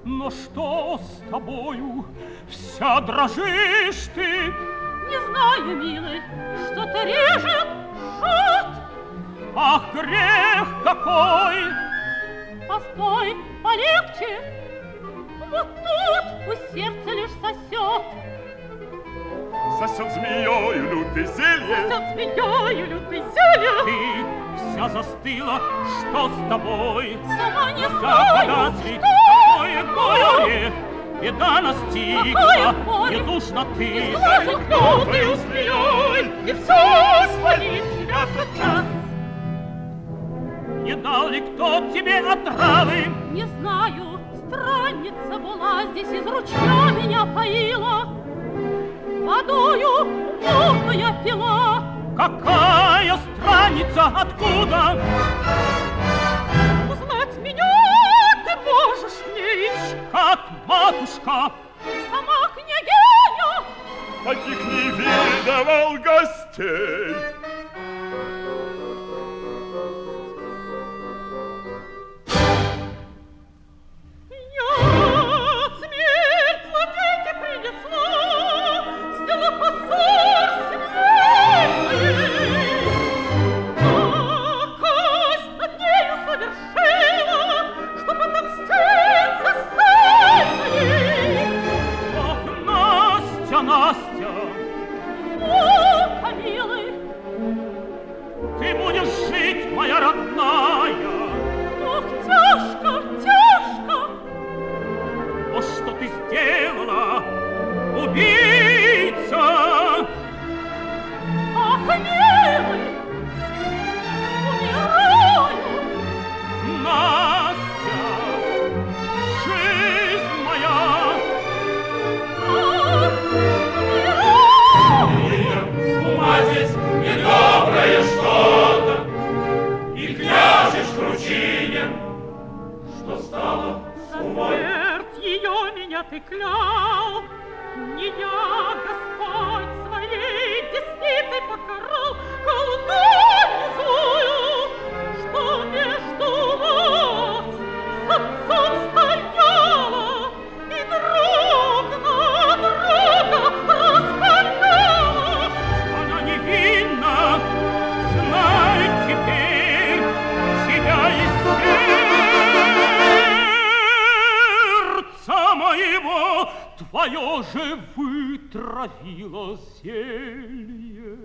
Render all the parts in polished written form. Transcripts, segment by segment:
Но что с тобою? Вся дрожишь ты. Не знаю, милый, что-то режет, жжет. Ах, грех какой! Постой, полегче. Вот тут у сердца лишь сосет. Сосет змеёю лютый зелье. Сосет змеёю лютый зелье. Ты вся застыла, что с тобой? Сама не знаю, что. Какое горе, беда настигла, не нужно ты. Лютою змеёй, и все спалит тебя тот час. Не дал ли кто тебе отравы? Не знаю, странница была здесь, из ручья меня поила. Водою мутно я пила. Какая странница, откуда? Узнать меня ты можешь, Меич. Как матушка. Сама княгиня. Таких не видывал гостей. Настя, О, помилуй, ты будешь жить, моя родная. ох, тяжко, тяжко. Вот что ты сделала, убийца. Ах, милый, умираю. Настя, жизнь моя. Ума здесь недоброе что-то, и княжич Кручинин, что стало с умой. Смерть ее меня ты клял, не я, Господь, своей десницей покарал колдунью злую, что между вас с отцом стояла и друг на друга распаляла. Она невинна, знай теперь себя и сердца моего, твое же вытравило зелье.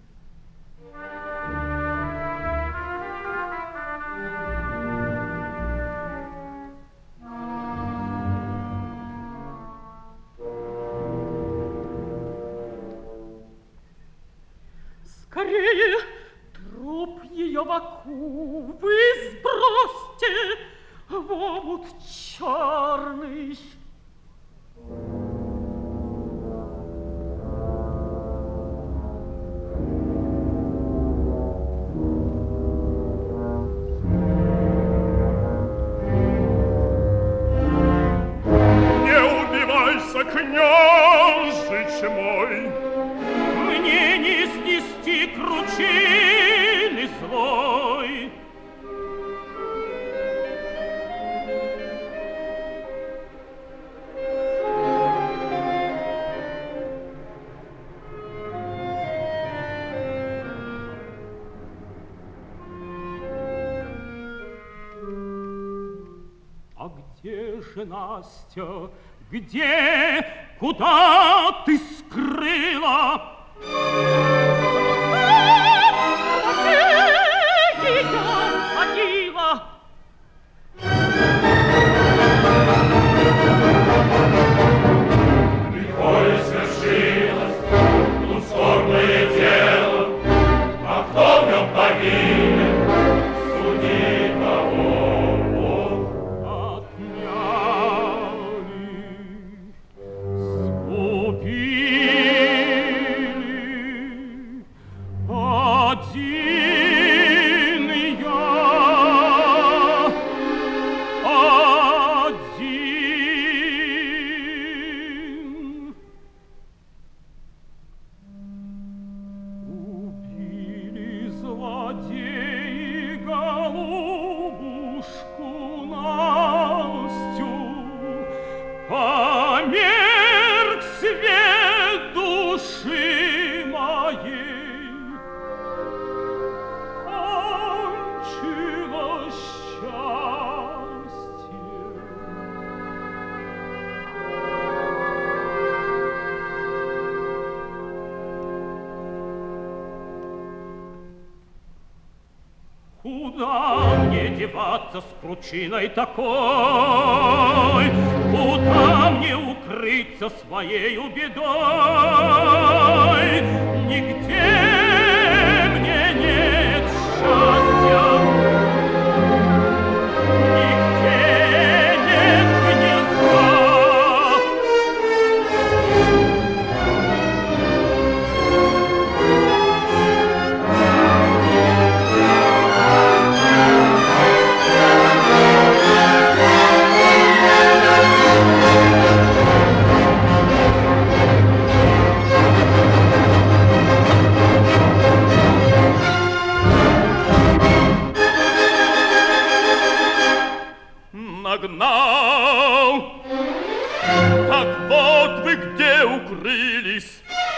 Скорее, труп ее в оку вы сбросьте в омут черный. Не убивайся, княжич мой. Мне не снести кручины злой. А где же Настя? Где? Куда ты скрыла? Приколе свершилось блудстворное дело, а кто в нем повинен, суди того. Отняли, сгубили. мне деваться с кручиной такой? Куда мне укрыться своею бедой? Нигде мне нет счастья, нигде нет гнезда. Нагнал! Так вот вы где укрылись?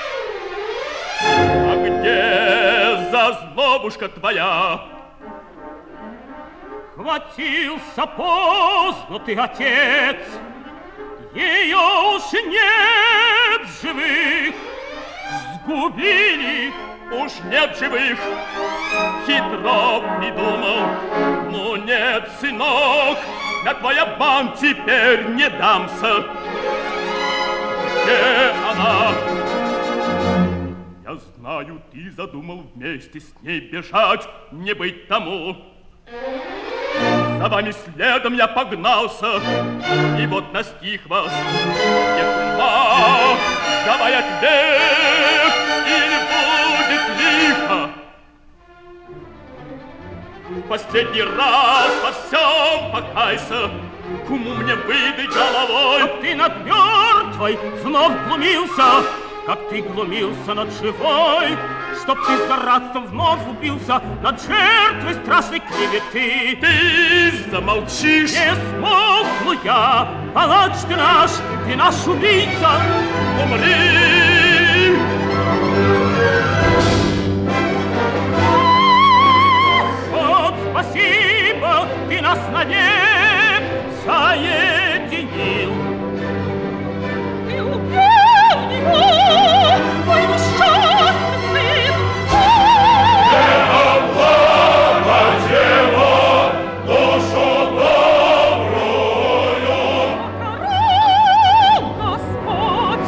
А где зазнобушка твоя? Хватился поздно ты, отец, ее уж нет живых, сгубили. Уж нет живых, хитро придумал. Ну нет, сынок, на твой обман теперь не дамся. Где она? Я знаю, ты задумал вместе с ней бежать, не быть тому. За вами следом я погнался, и вот настиг вас. Ехма, давай ответ, или будет лихо. В последний раз во всем покайся, к уму мне выдай головой. Как ты над мертвой вновь глумился, как ты глумился над живой, чтоб ты за радством вновь убился над жертвой страшной клеветы. Ты замолчишь. Не смолкну я, палач ты наш убийца. Умри! Вот спасибо, ты нас навек соединил. Ты убил его, мой несчастный сын! Господь,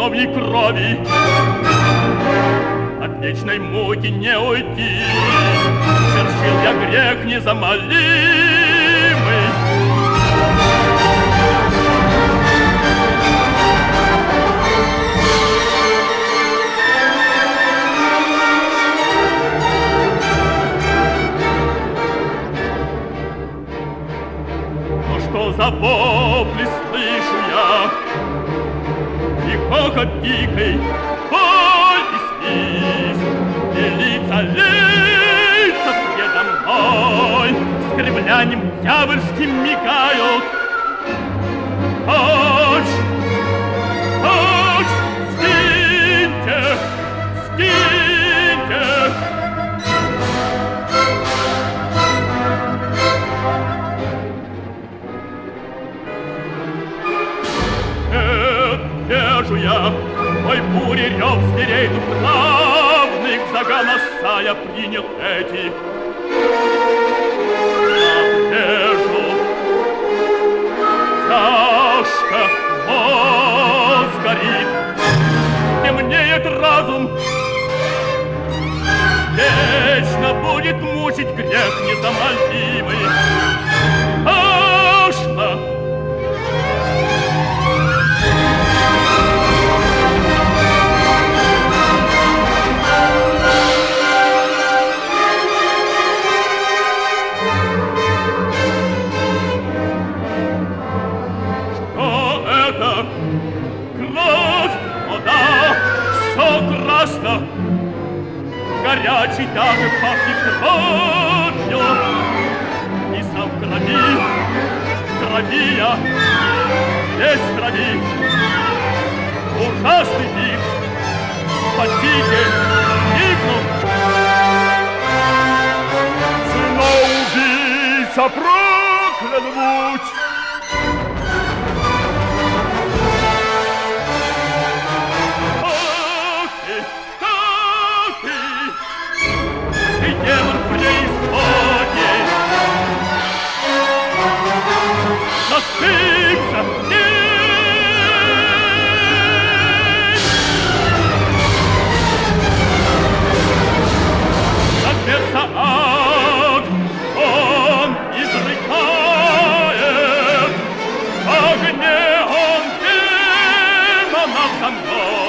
вдовьей крови. От вечной муки не уйти, совершил я грех незамолимый. Но что за вопли слышу я? И хохот дикой, боль и свист, и лица предо мной с кривлянием дьявольским мигают. Ночь, ночь, скиньте, скиньте. Вижу я, мой бури рев зверей главных, загоносая принял эти. Вижу, тяжко мозг горит, темнеет разум, вечно будет мучить грех незамолимый. Тошно. Горячий даже пахнет кровью, и сам в крови я, весь в крови. Ужасный вид, спасите, гибну. Цена убийца проклят будь! Демон преисподней насыпься день. Разверся ад, он изрекает, в огне он демонов за мной.